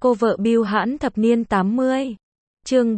Cô vợ bưu hãn thập niên 80. Chương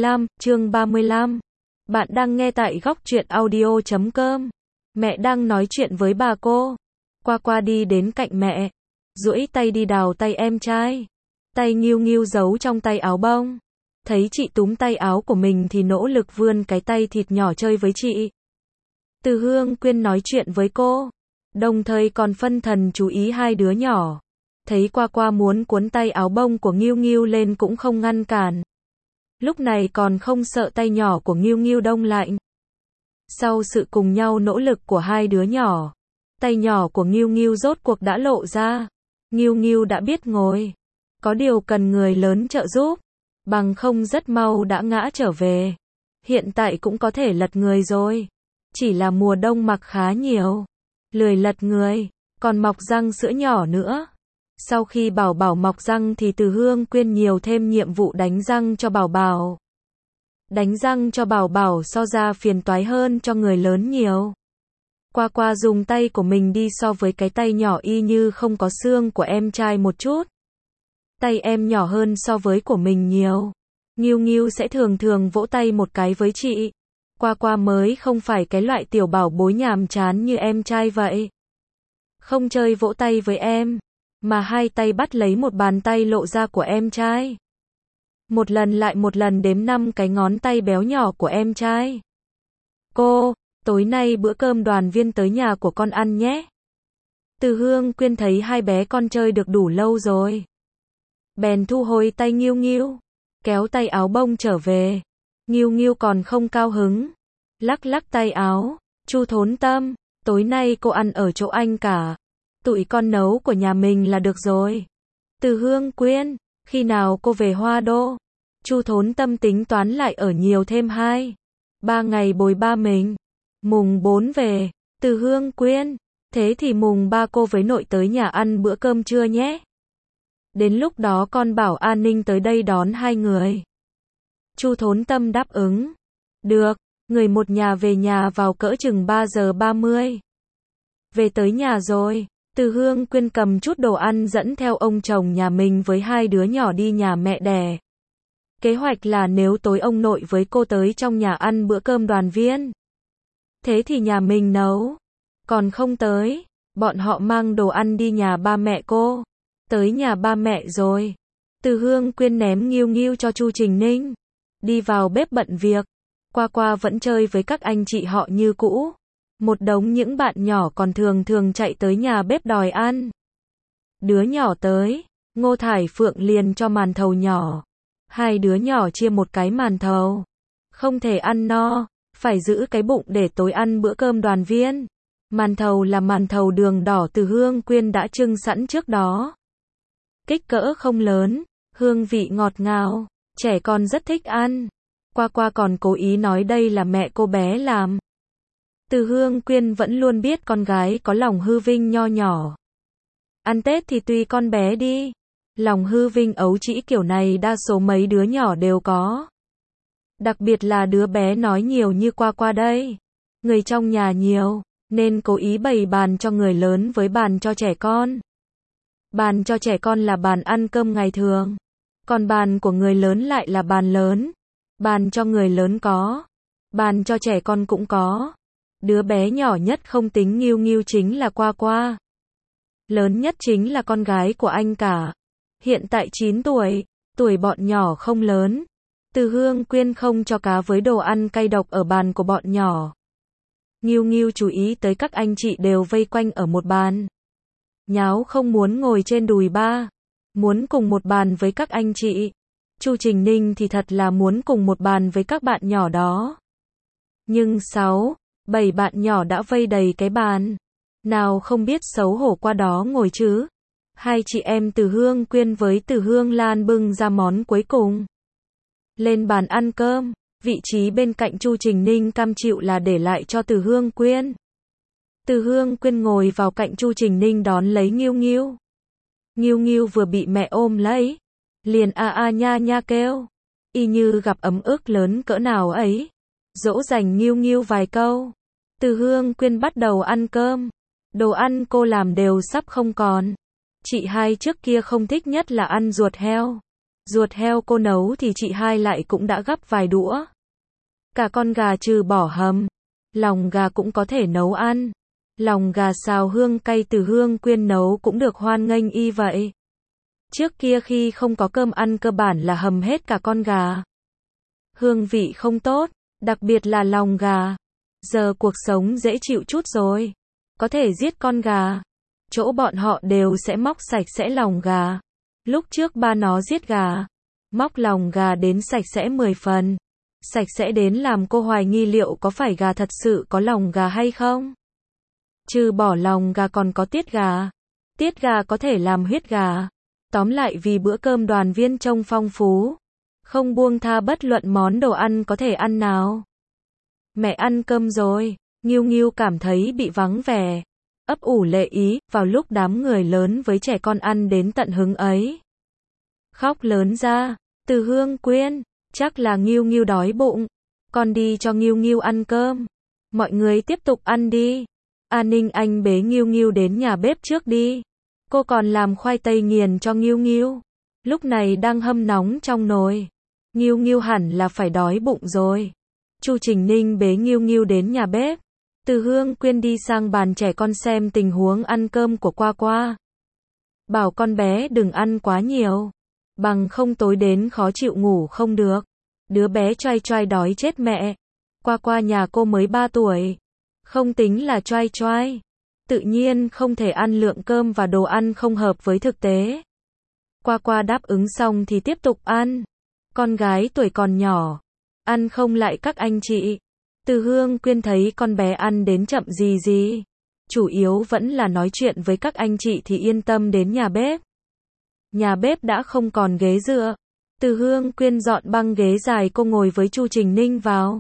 35. Bạn đang nghe tại góc truyện audio.com. Mẹ đang nói chuyện với bà cô. Qua đi đến cạnh mẹ, duỗi tay đi đào tay em trai. Tay nghiêu nghiêu giấu trong tay áo bông. Thấy chị túm tay áo của mình thì nỗ lực vươn cái tay thịt nhỏ chơi với chị. Từ Hương Quyên nói chuyện với cô, đồng thời còn phân thần chú ý hai đứa nhỏ. Thấy qua muốn cuốn tay áo bông của Nghiêu Nghiêu lên cũng không ngăn cản. Lúc này còn không sợ tay nhỏ của Nghiêu Nghiêu đông lạnh. Sau sự cùng nhau nỗ lực của hai đứa nhỏ, tay nhỏ của Nghiêu Nghiêu rốt cuộc đã lộ ra. Nghiêu Nghiêu đã biết ngồi, có điều cần người lớn trợ giúp, bằng không rất mau đã ngã trở về. Hiện tại cũng có thể lật người rồi, chỉ là mùa đông mặc khá nhiều, lười lật người, còn mọc răng sữa nhỏ nữa. Sau khi Bảo Bảo mọc răng thì Từ Hương Quyên nhiều thêm nhiệm vụ đánh răng cho Bảo Bảo. Đánh răng cho Bảo Bảo so ra phiền toái hơn cho người lớn nhiều. Qua dùng tay của mình đi so với cái tay nhỏ y như không có xương của em trai một chút. Tay em nhỏ hơn so với của mình nhiều. Nghiêu Nghiêu sẽ thường vỗ tay một cái với chị. Qua mới không phải cái loại tiểu bảo bối nhàm chán như em trai vậy. Không chơi vỗ tay với em, mà hai tay bắt lấy một bàn tay lộ ra của em trai. Một lần lại một lần đếm 5 cái ngón tay béo nhỏ của em trai. Cô, tối nay bữa cơm đoàn viên tới nhà của con ăn nhé. Từ Hương Quyên thấy hai bé con chơi được đủ lâu rồi, bèn thu hồi tay Nghiêu Nghiêu, kéo tay áo bông trở về. Nghiêu Nghiêu còn không cao hứng, lắc tay áo. Chu Thốn Tâm, tối nay cô ăn ở chỗ anh cả. Tụi con nấu của nhà mình là được rồi. Từ Hương Quyên, khi nào cô về Hoa Đô? Chu Thốn Tâm tính toán lại ở nhiều thêm 2-3 ngày bồi ba mình. Mùng 4 về. Từ Hương Quyên, thế thì mùng 3 cô với nội tới nhà ăn bữa cơm trưa nhé. Đến lúc đó con bảo an ninh tới đây đón hai người. Chu Thốn Tâm đáp ứng. Được, người một nhà về nhà vào cỡ chừng 3 giờ 30. Về tới nhà rồi, Từ Hương Quyên cầm chút đồ ăn dẫn theo ông chồng nhà mình với hai đứa nhỏ đi nhà mẹ đẻ. Kế hoạch là nếu tối ông nội với cô tới trong nhà ăn bữa cơm đoàn viên, thế thì nhà mình nấu. Còn không tới, bọn họ mang đồ ăn đi nhà ba mẹ cô. Tới nhà ba mẹ rồi, Từ Hương Quyên ném Nghiêu Nghiêu cho Chu Trình Ninh, đi vào bếp bận việc. Qua vẫn chơi với các anh chị họ như cũ. Một đống những bạn nhỏ còn thường chạy tới nhà bếp đòi ăn. Đứa nhỏ tới, Ngô Thải Phượng liền cho màn thầu nhỏ. Hai đứa nhỏ chia một cái màn thầu. Không thể ăn no, phải giữ cái bụng để tối ăn bữa cơm đoàn viên. Màn thầu là màn thầu đường đỏ Từ Hương Quyên đã trưng sẵn trước đó. Kích cỡ không lớn, hương vị ngọt ngào, trẻ con rất thích ăn. Qua còn cố ý nói đây là mẹ cô bé làm. Từ Hương Quyên vẫn luôn biết con gái có lòng hư vinh nho nhỏ. Ăn Tết thì tùy con bé đi. Lòng hư vinh ấu trĩ kiểu này đa số mấy đứa nhỏ đều có. Đặc biệt là đứa bé nói nhiều như qua đây. Người trong nhà nhiều, nên cố ý bày bàn cho người lớn với bàn cho trẻ con. Bàn cho trẻ con là bàn ăn cơm ngày thường. Còn bàn của người lớn lại là bàn lớn. Bàn cho người lớn có, bàn cho trẻ con cũng có. Đứa bé nhỏ nhất không tính Nghiêu Nghiêu chính là Qua. Lớn nhất chính là con gái của anh cả. Hiện tại 9 tuổi, tuổi bọn nhỏ không lớn. Từ Hương Quyên không cho cá với đồ ăn cay độc ở bàn của bọn nhỏ. Nghiêu Nghiêu chú ý tới các anh chị đều vây quanh ở một bàn. Nháo không muốn ngồi trên đùi ba, muốn cùng một bàn với các anh chị. Chu Trình Ninh thì thật là muốn cùng một bàn với các bạn nhỏ đó. Nhưng 6-7 bạn nhỏ đã vây đầy cái bàn. Nào không biết xấu hổ qua đó ngồi chứ. Hai chị em Từ Hương Quyên với Từ Hương Lan bưng ra món cuối cùng. Lên bàn ăn cơm, vị trí bên cạnh Chu Trình Ninh cam chịu là để lại cho Từ Hương Quyên. Từ Hương Quyên ngồi vào cạnh Chu Trình Ninh đón lấy Nghiêu Nghiêu. Nghiêu Nghiêu vừa bị mẹ ôm lấy, liền nha kêu, y như gặp ấm ức lớn cỡ nào ấy. Dỗ dành Nghiêu Nghiêu vài câu. Từ Hương Quyên bắt đầu ăn cơm. Đồ ăn cô làm đều sắp không còn. Chị hai trước kia không thích nhất là ăn ruột heo. Ruột heo cô nấu thì chị hai lại cũng đã gắp vài đũa. Cả con gà trừ bỏ hầm, lòng gà cũng có thể nấu ăn. Lòng gà xào hương cay từ Hương Quyên nấu cũng được hoan nghênh y vậy. Trước kia khi không có cơm ăn cơ bản là hầm hết cả con gà. Hương vị không tốt, đặc biệt là lòng gà. Giờ cuộc sống dễ chịu chút rồi. Có thể giết con gà. Chỗ bọn họ đều sẽ móc sạch sẽ lòng gà. Lúc trước ba nó giết gà, móc lòng gà đến sạch sẽ 10 phần. Sạch sẽ đến làm cô hoài nghi liệu có phải gà thật sự có lòng gà hay không. Trừ bỏ lòng gà còn có tiết gà. Tiết gà có thể làm huyết gà. Tóm lại vì bữa cơm đoàn viên trông phong phú. Không buông tha bất luận món đồ ăn có thể ăn nào. Mẹ ăn cơm rồi. Nghiêu Nghiêu cảm thấy bị vắng vẻ. Ấp ủ lệ ý, vào lúc đám người lớn với trẻ con ăn đến tận hứng ấy. Khóc lớn ra, từ Hương Quyên, chắc là Nghiêu Nghiêu đói bụng. Con đi cho Nghiêu Nghiêu ăn cơm. Mọi người tiếp tục ăn đi. An Ninh Anh bế Nghiêu Nghiêu đến nhà bếp trước đi. Cô còn làm khoai tây nghiền cho Nghiêu Nghiêu. Lúc này đang hâm nóng trong nồi. Nghiêu Nghiêu hẳn là phải đói bụng rồi. Chu Trình Ninh bế Nghiêu Nghiêu đến nhà bếp. Từ Hương Quyên đi sang bàn trẻ con xem tình huống ăn cơm của Qua Qua. Bảo con bé đừng ăn quá nhiều. Bằng không tối đến khó chịu ngủ không được. Đứa bé choai choai đói chết mẹ. Qua Qua nhà cô mới 3 tuổi. Không tính là choai choai. Tự nhiên không thể ăn lượng cơm và đồ ăn không hợp với thực tế. Qua Qua đáp ứng xong thì tiếp tục ăn. Con gái tuổi còn nhỏ. Ăn không lại các anh chị. Từ Hương Quyên thấy con bé ăn đến chậm gì. Chủ yếu vẫn là nói chuyện với các anh chị thì yên tâm đến nhà bếp. Nhà bếp đã không còn ghế dựa. Từ Hương Quyên dọn băng ghế dài cô ngồi với Chu Trình Ninh vào.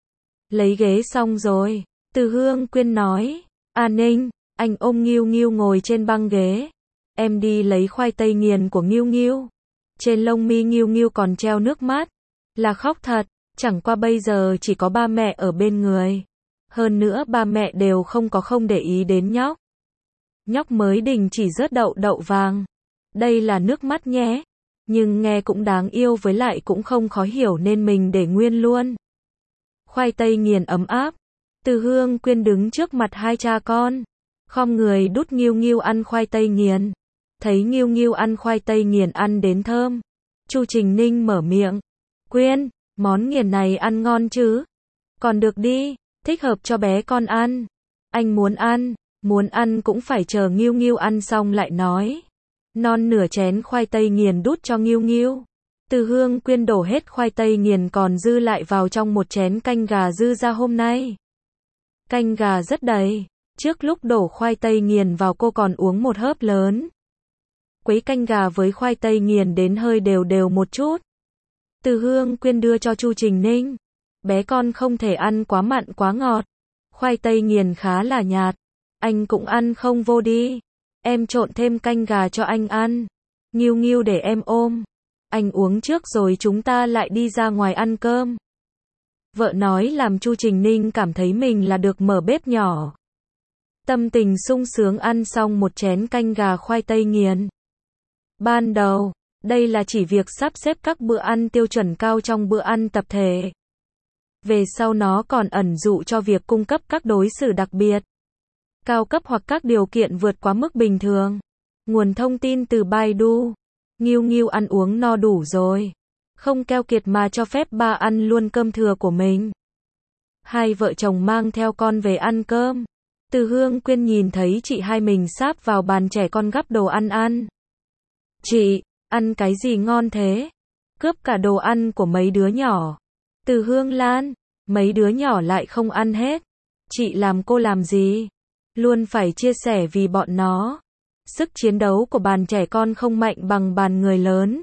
Lấy ghế xong rồi. Từ Hương Quyên nói. An Ninh, anh ôm Nghiêu Nghiêu ngồi trên băng ghế. Em đi lấy khoai tây nghiền của Nghiêu Nghiêu. Trên lông mi Nghiêu Nghiêu còn treo nước mắt. Là khóc thật. Chẳng qua bây giờ chỉ có ba mẹ ở bên người. Hơn nữa ba mẹ đều không để ý đến nhóc. Nhóc mới đình chỉ rớt đậu vàng. Đây là nước mắt nhé. Nhưng nghe cũng đáng yêu với lại cũng không khó hiểu nên mình để nguyên luôn. Khoai tây nghiền ấm áp. Từ Hương Quyên đứng trước mặt hai cha con. Khom người đút Nghiêu Nghiêu ăn khoai tây nghiền. Thấy Nghiêu Nghiêu ăn khoai tây nghiền ăn đến thơm. Chu Trình Ninh mở miệng. Quyên, món nghiền này ăn ngon chứ? Còn được đi, thích hợp cho bé con ăn. Anh muốn ăn cũng phải chờ Nghiêu Nghiêu ăn xong lại nói. Non nửa chén khoai tây nghiền đút cho Nghiêu Nghiêu. Từ Hương Quyên đổ hết khoai tây nghiền còn dư lại vào trong một chén canh gà dư ra hôm nay. Canh gà rất đầy. Trước lúc đổ khoai tây nghiền vào cô còn uống một hớp lớn. Quấy canh gà với khoai tây nghiền đến hơi đều một chút. Từ Hương Quyên đưa cho Chu Trình Ninh. Bé con không thể ăn quá mặn quá ngọt. Khoai tây nghiền khá là nhạt. Anh cũng ăn không vô đi. Em trộn thêm canh gà cho anh ăn. Nghiêu Nghiêu để em ôm. Anh uống trước rồi chúng ta lại đi ra ngoài ăn cơm. Vợ nói làm Chu Trình Ninh cảm thấy mình là được mở bếp nhỏ. Tâm tình sung sướng ăn xong một chén canh gà khoai tây nghiền. Ban đầu, đây là chỉ việc sắp xếp các bữa ăn tiêu chuẩn cao trong bữa ăn tập thể. Về sau nó còn ẩn dụ cho việc cung cấp các đối xử đặc biệt, cao cấp hoặc các điều kiện vượt quá mức bình thường. Nguồn thông tin từ Baidu. Nghiêu Nghiêu ăn uống no đủ rồi. Không keo kiệt mà cho phép ba ăn luôn cơm thừa của mình. Hai vợ chồng mang theo con về ăn cơm. Từ Hương Quyên nhìn thấy chị hai mình sáp vào bàn trẻ con gắp đồ ăn. Chị, ăn cái gì ngon thế? Cướp cả đồ ăn của mấy đứa nhỏ. Từ Hương Lan, mấy đứa nhỏ lại không ăn hết. Chị làm cô làm gì? Luôn phải chia sẻ vì bọn nó. Sức chiến đấu của bàn trẻ con không mạnh bằng bàn người lớn.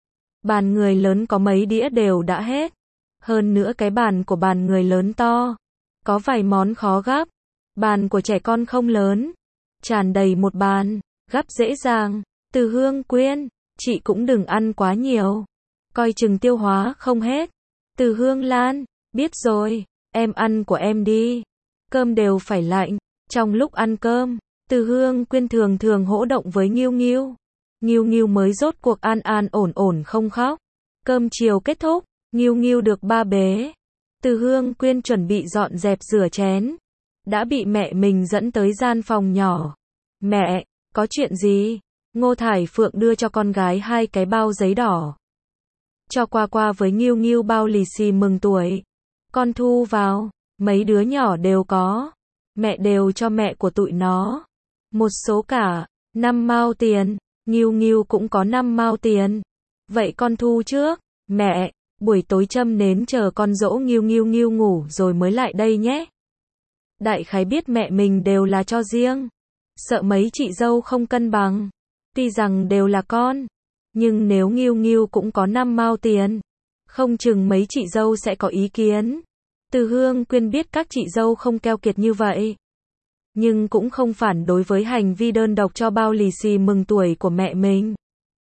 Bàn người lớn có mấy đĩa đều đã hết. Hơn nữa cái bàn của bàn người lớn to. Có vài món khó gắp. Bàn của trẻ con không lớn. Tràn đầy một bàn. Gắp dễ dàng. Từ Hương Quyên, chị cũng đừng ăn quá nhiều. Coi chừng tiêu hóa không hết. Từ Hương Lan, biết rồi, em ăn của em đi. Cơm đều phải lạnh. Trong lúc ăn cơm, Từ Hương Quyên thường hỗ động với Nghiêu Nghiêu. Nghiêu Nghiêu mới rốt cuộc an an ổn ổn không khóc. Cơm chiều kết thúc, Nghiêu Nghiêu được ba bế. Từ Hương Quyên chuẩn bị dọn dẹp rửa chén, đã bị mẹ mình dẫn tới gian phòng nhỏ. Mẹ, có chuyện gì? Ngô Thải Phượng đưa cho con gái 2 cái bao giấy đỏ. Cho qua với Nghiêu Nghiêu bao lì xì mừng tuổi. Con thu vào, mấy đứa nhỏ đều có. Mẹ đều cho mẹ của tụi nó. Một số cả, 5 mao tiền. Nghiêu Nghiêu cũng có 5 mao tiền. Vậy con thu trước. Mẹ, buổi tối châm nến chờ con dỗ Nghiêu Nghiêu ngủ rồi mới lại đây nhé. Đại khái biết mẹ mình đều là cho riêng. Sợ mấy chị dâu không cân bằng. Tuy rằng đều là con, nhưng nếu Nghiêu Nghiêu cũng có 5 mao tiền, không chừng mấy chị dâu sẽ có ý kiến. Từ Hương Quyên biết các chị dâu không keo kiệt như vậy, nhưng cũng không phản đối với hành vi đơn độc cho bao lì xì mừng tuổi của mẹ mình.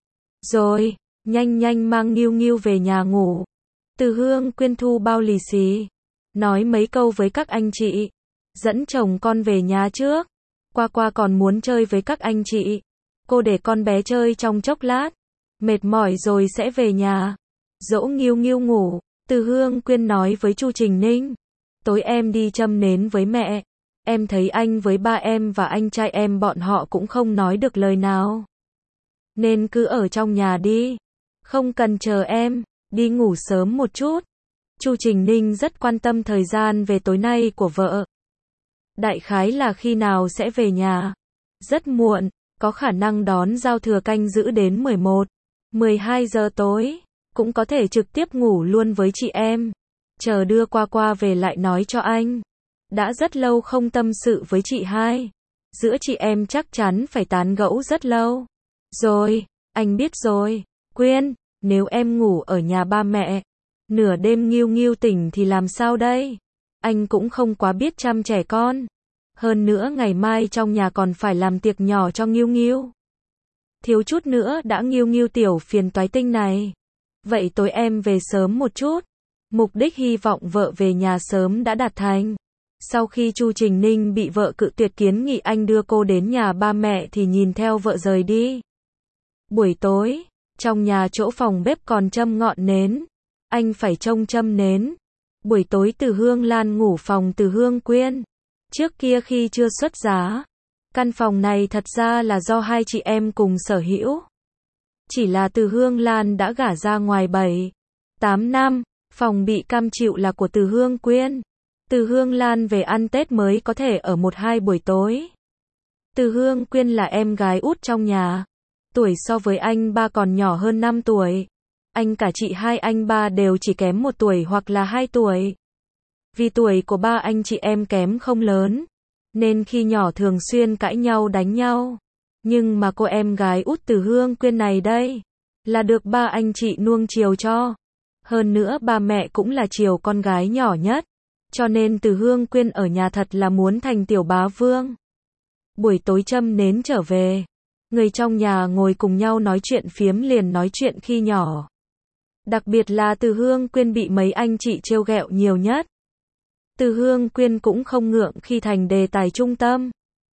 Rồi, nhanh mang Nghiêu Nghiêu về nhà ngủ. Từ Hương Quyên thu bao lì xì, nói mấy câu với các anh chị, dẫn chồng con về nhà trước. Qua còn muốn chơi với các anh chị. Cô để con bé chơi trong chốc lát, mệt mỏi rồi sẽ về nhà. Dỗ Nghiêu Nghiêu ngủ, Từ Hương Quyên nói với Chu Trình Ninh, tối em đi châm nến với mẹ. Em thấy anh với ba em và anh trai em bọn họ cũng không nói được lời nào, nên cứ ở trong nhà đi, không cần chờ em, đi ngủ sớm một chút. Chu Trình Ninh rất quan tâm thời gian về tối nay của vợ. Đại khái là khi nào sẽ về nhà. Rất muộn, có khả năng đón giao thừa canh giữ đến 11, 12 giờ tối. Cũng có thể trực tiếp ngủ luôn với chị em. Chờ đưa qua về lại nói cho anh. Đã rất lâu không tâm sự với chị hai. Giữa chị em chắc chắn phải tán gẫu rất lâu. Rồi, anh biết rồi. Quyên, nếu em ngủ ở nhà ba mẹ, nửa đêm Nghiêu Nghiêu tỉnh thì làm sao đây? Anh cũng không quá biết chăm trẻ con. Hơn nữa ngày mai trong nhà còn phải làm tiệc nhỏ cho Nghiêu Nghiêu. Thiếu chút nữa đã Nghiêu Nghiêu tiểu phiền toái tinh này. Vậy tối em về sớm một chút. Mục đích hy vọng vợ về nhà sớm đã đạt thành. Sau khi Chu Trình Ninh bị vợ cự tuyệt kiến nghị anh đưa cô đến nhà ba mẹ thì nhìn theo vợ rời đi. Buổi tối, trong nhà chỗ phòng bếp còn châm ngọn nến. Anh phải trông châm nến. Buổi tối Từ Hương Lan ngủ phòng Từ Hương Quyên. Trước kia khi chưa xuất giá, căn phòng này thật ra là do hai chị em cùng sở hữu. Chỉ là Từ Hương Lan đã gả ra ngoài 7, 8 năm, phòng bị cam chịu là của Từ Hương Quyên. Từ Hương Lan về ăn Tết mới có thể ở 1-2 buổi tối. Từ Hương Quyên là em gái út trong nhà. Tuổi so với anh ba còn nhỏ hơn 5 tuổi. Anh cả chị hai anh ba đều chỉ kém 1 tuổi hoặc là 2 tuổi. Vì tuổi của ba anh chị em kém không lớn, nên khi nhỏ thường xuyên cãi nhau đánh nhau. Nhưng mà cô em gái út Từ Hương Quyên này đây, là được ba anh chị nuông chiều cho. Hơn nữa ba mẹ cũng là chiều con gái nhỏ nhất. Cho nên Từ Hương Quyên ở nhà thật là muốn thành tiểu bá vương. Buổi tối châm nến trở về, người trong nhà ngồi cùng nhau nói chuyện phiếm liền nói chuyện khi nhỏ. Đặc biệt là Từ Hương Quyên bị mấy anh chị trêu ghẹo nhiều nhất. Từ Hương Quyên cũng không ngượng khi thành đề tài trung tâm.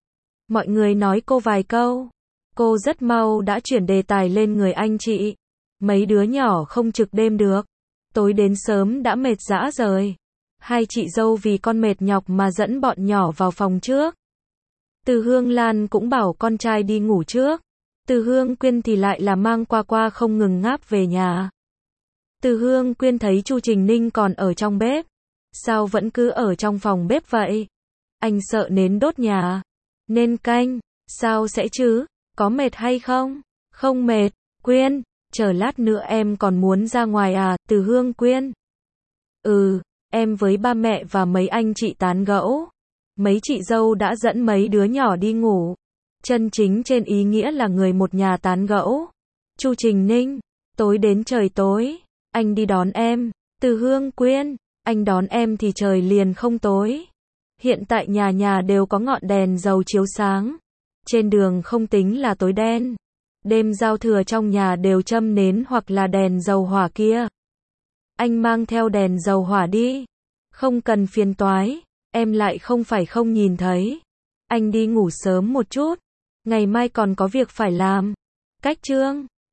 Mọi người nói cô vài câu, cô rất mau đã chuyển đề tài lên người anh chị. Mấy đứa nhỏ không trực đêm được, tối đến sớm đã mệt rã rời. Hai chị dâu vì con mệt nhọc mà dẫn bọn nhỏ vào phòng trước. Từ Hương Lan cũng bảo con trai đi ngủ trước. Từ Hương Quyên thì lại là mang qua không ngừng ngáp về nhà. Từ Hương Quyên thấy Chu Trình Ninh còn ở trong bếp. Sao vẫn cứ ở trong phòng bếp vậy? Anh sợ nến đốt nhà, nên canh. Sao sẽ chứ? Có mệt hay không? Không mệt. Quyên, chờ lát nữa em còn muốn ra ngoài à? Từ Hương Quyên. Em với ba mẹ và mấy anh chị tán gẫu. Mấy chị dâu đã dẫn mấy đứa nhỏ đi ngủ. Chân chính trên ý nghĩa là người một nhà tán gẫu. Chu Trình Ninh, tối đến trời tối, anh đi đón em. Từ Hương Quyên, anh đón em thì trời liền không tối. Hiện tại nhà nhà đều có ngọn đèn dầu chiếu sáng. Trên đường không tính là tối đen. Đêm giao thừa trong nhà đều châm nến hoặc là đèn dầu hỏa kia. Anh mang theo đèn dầu hỏa đi. Không cần phiền toái, em lại không phải không nhìn thấy. Anh đi ngủ sớm một chút, ngày mai còn có việc phải làm. Cách chương